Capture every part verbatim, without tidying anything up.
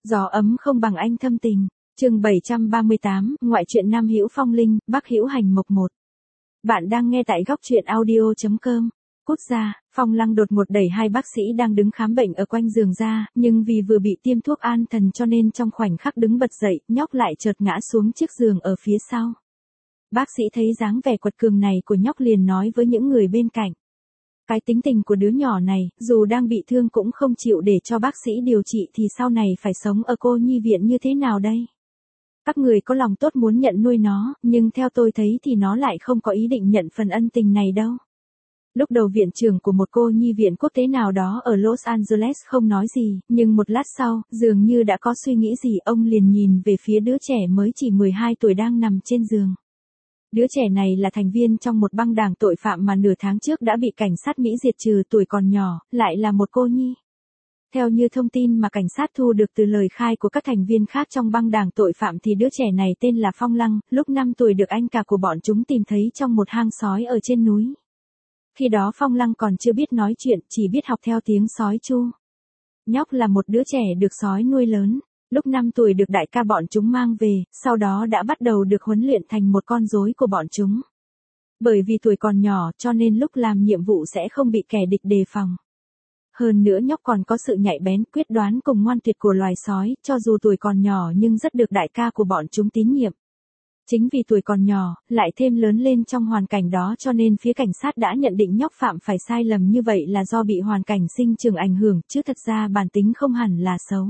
Gió ấm không bằng anh thâm tình. Chương bảy trăm ba mươi tám, ngoại truyện Nam Hữu Phong Linh, Bắc Hữu Hành Mộc một. Bạn đang nghe tại góc truyện audio chấm com. Cút ra, Phong Lăng đột ngột đẩy hai bác sĩ đang đứng khám bệnh ở quanh giường ra, nhưng vì vừa bị tiêm thuốc an thần cho nên trong khoảnh khắc đứng bật dậy, nhóc lại chợt ngã xuống chiếc giường ở phía sau. Bác sĩ thấy dáng vẻ quật cường này của nhóc liền nói với những người bên cạnh. Cái tính tình của đứa nhỏ này, dù đang bị thương cũng không chịu để cho bác sĩ điều trị thì sau này phải sống ở cô nhi viện như thế nào đây? Các người có lòng tốt muốn nhận nuôi nó, nhưng theo tôi thấy thì nó lại không có ý định nhận phần ân tình này đâu. Lúc đầu viện trưởng của một cô nhi viện quốc tế nào đó ở Los Angeles không nói gì, nhưng một lát sau, dường như đã có suy nghĩ gì, ông liền nhìn về phía đứa trẻ mới chỉ mười hai tuổi đang nằm trên giường. Đứa trẻ này là thành viên trong một băng đảng tội phạm mà nửa tháng trước đã bị cảnh sát Mỹ diệt trừ, tuổi còn nhỏ, lại là một cô nhi. Theo như thông tin mà cảnh sát thu được từ lời khai của các thành viên khác trong băng đảng tội phạm thì đứa trẻ này tên là Phong Lăng, lúc năm tuổi được anh cả của bọn chúng tìm thấy trong một hang sói ở trên núi. Khi đó Phong Lăng còn chưa biết nói chuyện, chỉ biết học theo tiếng sói chu. Nhóc là một đứa trẻ được sói nuôi lớn. Lúc năm tuổi được đại ca bọn chúng mang về, sau đó đã bắt đầu được huấn luyện thành một con rối của bọn chúng. Bởi vì tuổi còn nhỏ cho nên lúc làm nhiệm vụ sẽ không bị kẻ địch đề phòng. Hơn nữa nhóc còn có sự nhạy bén, quyết đoán cùng ngoan tuyệt của loài sói, cho dù tuổi còn nhỏ nhưng rất được đại ca của bọn chúng tín nhiệm. Chính vì tuổi còn nhỏ, lại thêm lớn lên trong hoàn cảnh đó cho nên phía cảnh sát đã nhận định nhóc phạm phải sai lầm như vậy là do bị hoàn cảnh sinh trưởng ảnh hưởng, chứ thật ra bản tính không hẳn là xấu.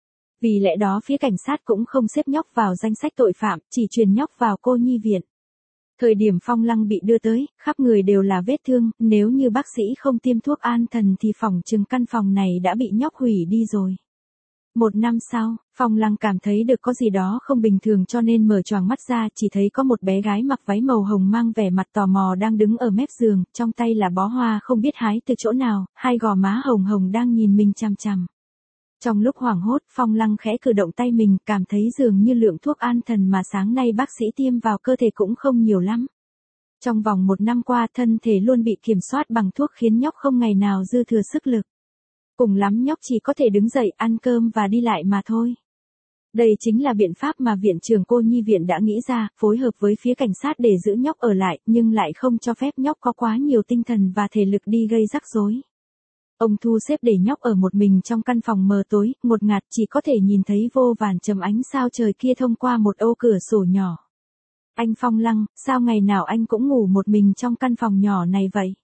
Vì lẽ đó phía cảnh sát cũng không xếp nhóc vào danh sách tội phạm, chỉ truyền nhóc vào cô nhi viện. Thời điểm Phong Lăng bị đưa tới, khắp người đều là vết thương, nếu như bác sĩ không tiêm thuốc an thần thì phòng chừng căn phòng này đã bị nhóc hủy đi rồi. Một năm sau, Phong Lăng cảm thấy được có gì đó không bình thường cho nên mở choàng mắt ra, chỉ thấy có một bé gái mặc váy màu hồng mang vẻ mặt tò mò đang đứng ở mép giường, trong tay là bó hoa không biết hái từ chỗ nào, hai gò má hồng hồng đang nhìn mình chằm chằm. Trong lúc hoảng hốt, Phong Lăng khẽ cử động tay mình, cảm thấy dường như lượng thuốc an thần mà sáng nay bác sĩ tiêm vào cơ thể cũng không nhiều lắm. Trong vòng một năm qua thân thể luôn bị kiểm soát bằng thuốc khiến nhóc không ngày nào dư thừa sức lực. Cùng lắm nhóc chỉ có thể đứng dậy, ăn cơm và đi lại mà thôi. Đây chính là biện pháp mà viện trưởng cô nhi viện đã nghĩ ra, phối hợp với phía cảnh sát để giữ nhóc ở lại, nhưng lại không cho phép nhóc có quá nhiều tinh thần và thể lực đi gây rắc rối. Ông thu xếp để nhóc ở một mình trong căn phòng mờ tối, ngột ngạt, chỉ có thể nhìn thấy vô vàn chấm ánh sao trời kia thông qua một ô cửa sổ nhỏ. Anh Phong Lăng, sao ngày nào anh cũng ngủ một mình trong căn phòng nhỏ này vậy?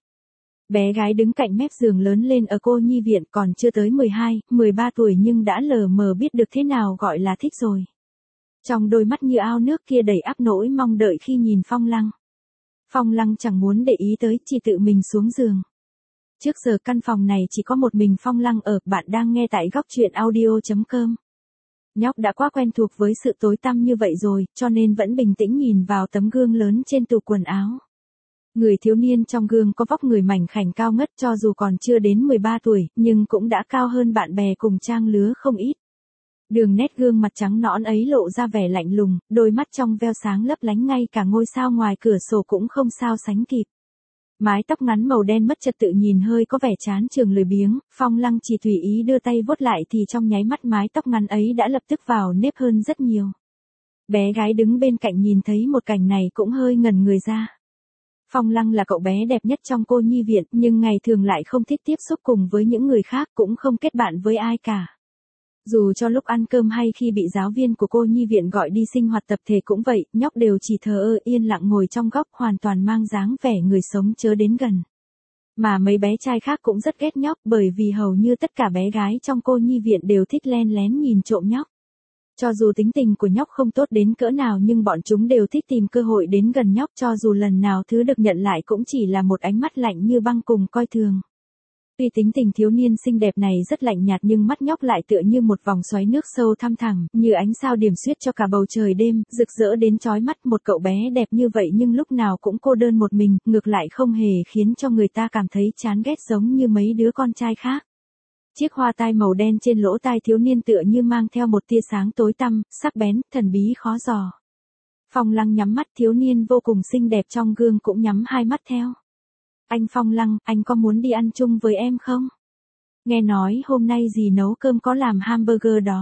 Bé gái đứng cạnh mép giường lớn lên ở cô nhi viện còn chưa tới mười hai, mười ba tuổi nhưng đã lờ mờ biết được thế nào gọi là thích rồi. Trong đôi mắt như ao nước kia đầy ắp nỗi mong đợi khi nhìn Phong Lăng. Phong Lăng chẳng muốn để ý tới, chỉ tự mình xuống giường. Trước giờ căn phòng này chỉ có một mình Phong Lăng ở, bạn đang nghe tại góc truyện audio chấm com. Nhóc đã quá quen thuộc với sự tối tăm như vậy rồi, cho nên vẫn bình tĩnh nhìn vào tấm gương lớn trên tủ quần áo. Người thiếu niên trong gương có vóc người mảnh khảnh cao ngất cho dù còn chưa đến mười ba tuổi, nhưng cũng đã cao hơn bạn bè cùng trang lứa không ít. Đường nét gương mặt trắng nõn ấy lộ ra vẻ lạnh lùng, đôi mắt trong veo sáng lấp lánh, ngay cả ngôi sao ngoài cửa sổ cũng không sao sánh kịp. Mái tóc ngắn màu đen mất trật tự nhìn hơi có vẻ chán chường lười biếng, Phong Lăng chỉ tùy ý đưa tay vuốt lại thì trong nháy mắt mái tóc ngắn ấy đã lập tức vào nếp hơn rất nhiều. Bé gái đứng bên cạnh nhìn thấy một cảnh này cũng hơi ngẩn người ra. Phong Lăng là cậu bé đẹp nhất trong cô nhi viện, nhưng ngày thường lại không thích tiếp xúc cùng với những người khác, cũng không kết bạn với ai cả. Dù cho lúc ăn cơm hay khi bị giáo viên của cô nhi viện gọi đi sinh hoạt tập thể cũng vậy, nhóc đều chỉ thờ ơ yên lặng ngồi trong góc, hoàn toàn mang dáng vẻ người sống chớ đến gần. Mà mấy bé trai khác cũng rất ghét nhóc bởi vì hầu như tất cả bé gái trong cô nhi viện đều thích len lén nhìn trộm nhóc. Cho dù tính tình của nhóc không tốt đến cỡ nào nhưng bọn chúng đều thích tìm cơ hội đến gần nhóc, cho dù lần nào thứ được nhận lại cũng chỉ là một ánh mắt lạnh như băng cùng coi thường. Tuy tính tình thiếu niên xinh đẹp này rất lạnh nhạt nhưng mắt nhóc lại tựa như một vòng xoáy nước sâu thăm thẳm, như ánh sao điểm xuyết cho cả bầu trời đêm, rực rỡ đến chói mắt. Một cậu bé đẹp như vậy nhưng lúc nào cũng cô đơn một mình, ngược lại không hề khiến cho người ta cảm thấy chán ghét giống như mấy đứa con trai khác. Chiếc hoa tai màu đen trên lỗ tai thiếu niên tựa như mang theo một tia sáng tối tăm, sắc bén, thần bí khó dò. Phong Lăng nhắm mắt, thiếu niên vô cùng xinh đẹp trong gương cũng nhắm hai mắt theo. Anh Phong Lăng, anh có muốn đi ăn chung với em không? Nghe nói hôm nay dì nấu cơm có làm hamburger đó.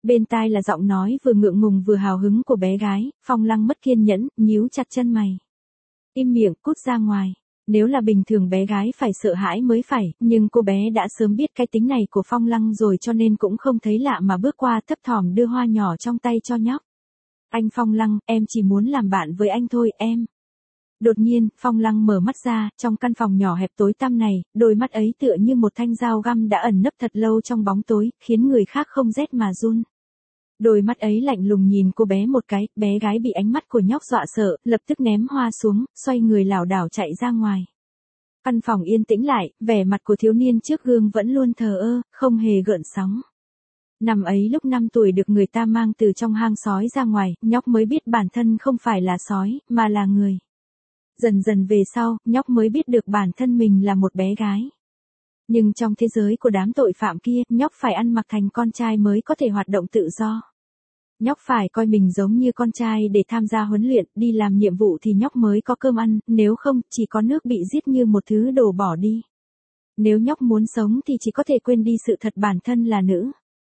Bên tai là giọng nói vừa ngượng ngùng vừa hào hứng của bé gái, Phong Lăng mất kiên nhẫn, nhíu chặt chân mày. Im miệng, cút ra ngoài. Nếu là bình thường bé gái phải sợ hãi mới phải, nhưng cô bé đã sớm biết cái tính này của Phong Lăng rồi cho nên cũng không thấy lạ mà bước qua thấp thỏm đưa hoa nhỏ trong tay cho nhóc. Anh Phong Lăng, em chỉ muốn làm bạn với anh thôi, em. Đột nhiên, Phong Lăng mở mắt ra, trong căn phòng nhỏ hẹp tối tăm này, đôi mắt ấy tựa như một thanh dao găm đã ẩn nấp thật lâu trong bóng tối, khiến người khác không rét mà run. Đôi mắt ấy lạnh lùng nhìn cô bé một cái, bé gái bị ánh mắt của nhóc dọa sợ, lập tức ném hoa xuống, xoay người lảo đảo chạy ra ngoài. Căn phòng yên tĩnh lại, vẻ mặt của thiếu niên trước gương vẫn luôn thờ ơ, không hề gợn sóng. Năm ấy lúc năm tuổi được người ta mang từ trong hang sói ra ngoài, nhóc mới biết bản thân không phải là sói, mà là người. Dần dần về sau, nhóc mới biết được bản thân mình là một bé gái. Nhưng trong thế giới của đám tội phạm kia, nhóc phải ăn mặc thành con trai mới có thể hoạt động tự do. Nhóc phải coi mình giống như con trai để tham gia huấn luyện, đi làm nhiệm vụ thì nhóc mới có cơm ăn, nếu không, chỉ có nước bị giết như một thứ đồ bỏ đi. Nếu nhóc muốn sống thì chỉ có thể quên đi sự thật bản thân là nữ.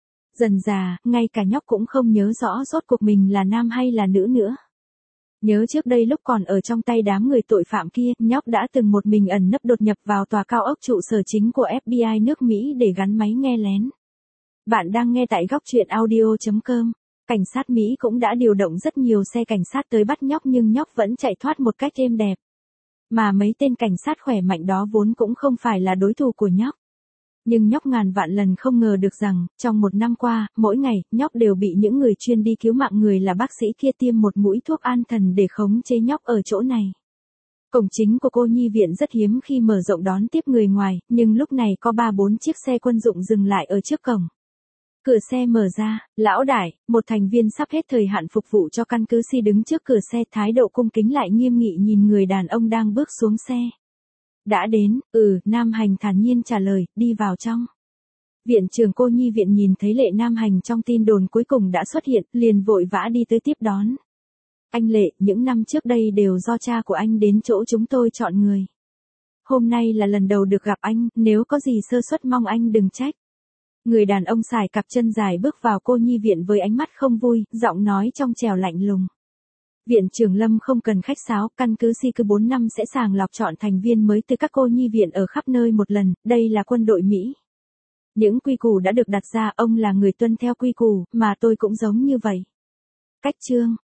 Dần dà, ngay cả nhóc cũng không nhớ rõ rốt cuộc mình là nam hay là nữ nữa. Nhớ trước đây lúc còn ở trong tay đám người tội phạm kia, nhóc đã từng một mình ẩn nấp đột nhập vào tòa cao ốc trụ sở chính của ép bê i nước Mỹ để gắn máy nghe lén. Bạn đang nghe tại góc truyện audio chấm com. Cảnh sát Mỹ cũng đã điều động rất nhiều xe cảnh sát tới bắt nhóc nhưng nhóc vẫn chạy thoát một cách êm đẹp. Mà mấy tên cảnh sát khỏe mạnh đó vốn cũng không phải là đối thủ của nhóc. Nhưng nhóc ngàn vạn lần không ngờ được rằng, trong một năm qua, mỗi ngày, nhóc đều bị những người chuyên đi cứu mạng người là bác sĩ kia tiêm một mũi thuốc an thần để khống chế nhóc ở chỗ này. Cổng chính của cô nhi viện rất hiếm khi mở rộng đón tiếp người ngoài, nhưng lúc này có ba bốn chiếc xe quân dụng dừng lại ở trước cổng. Cửa xe mở ra, lão đại, một thành viên sắp hết thời hạn phục vụ cho căn cứ Si đứng trước cửa xe, thái độ cung kính lại nghiêm nghị nhìn người đàn ông đang bước xuống xe. Đã đến, ừ, Nam Hành thản nhiên trả lời, đi vào trong. Viện trưởng cô nhi viện nhìn thấy Lệ Nam Hành trong tin đồn cuối cùng đã xuất hiện, liền vội vã đi tới tiếp đón. Anh Lệ, những năm trước đây đều do cha của anh đến chỗ chúng tôi chọn người. Hôm nay là lần đầu được gặp anh, nếu có gì sơ suất mong anh đừng trách. Người đàn ông xài cặp chân dài bước vào cô nhi viện với ánh mắt không vui, giọng nói trong trẻo lạnh lùng. Viện trưởng Lâm không cần khách sáo, căn cứ Si cứ bốn năm sẽ sàng lọc chọn thành viên mới từ các cô nhi viện ở khắp nơi một lần, đây là quân đội Mỹ. Những quy củ đã được đặt ra, ông là người tuân theo quy củ, mà tôi cũng giống như vậy. Cách chương,